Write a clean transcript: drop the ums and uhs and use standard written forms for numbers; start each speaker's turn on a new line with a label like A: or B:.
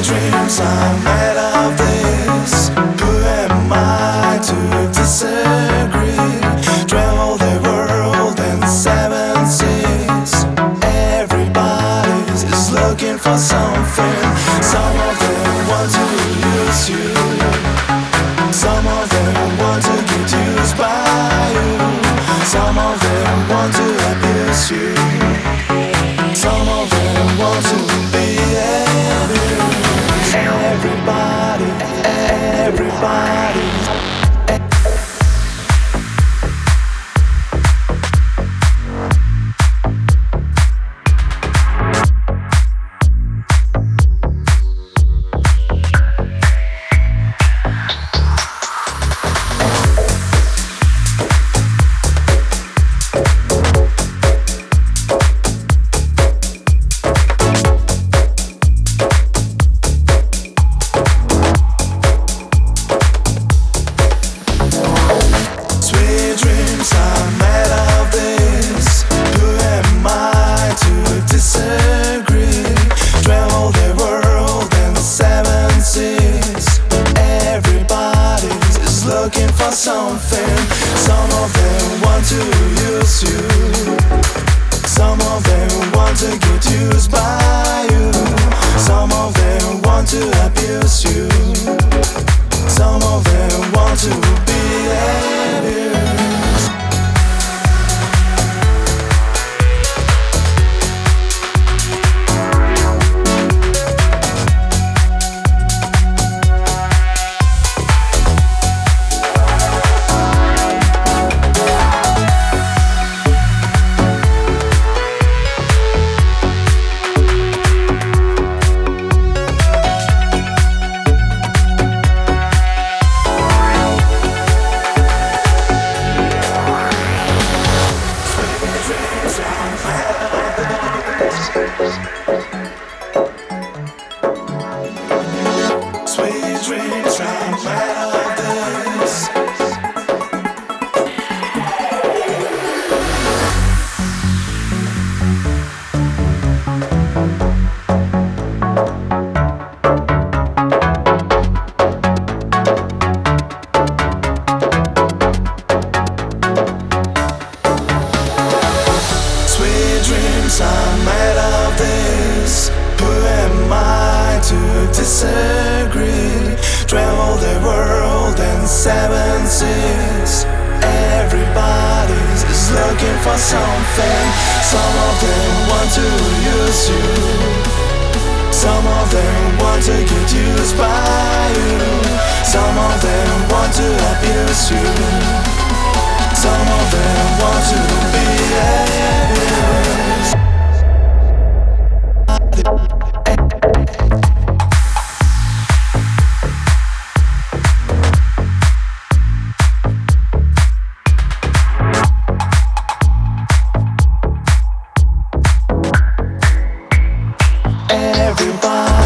A: dreams are made of this. Who am I to disagree? Travel the world in 7 seas. Everybody is looking for something. Some of them want to use you. Some of them want to get used by you. Some of them want to abuse you. Some of them want to be abused. Everybody, everybody. Looking for something. Some of them want to use you. Some of them want to get used by you. Some of them want to abuse you. Some of them want to be abused. Sweet dreams are made of this. Sweet dreams are made of this. Who am I to disagree? Travel the world in 7 seas. Everybody is looking for something. Some of them want to use you. Some of them want to get used by you. Some of them want to abuse you. Some of them want to be abused. Everybody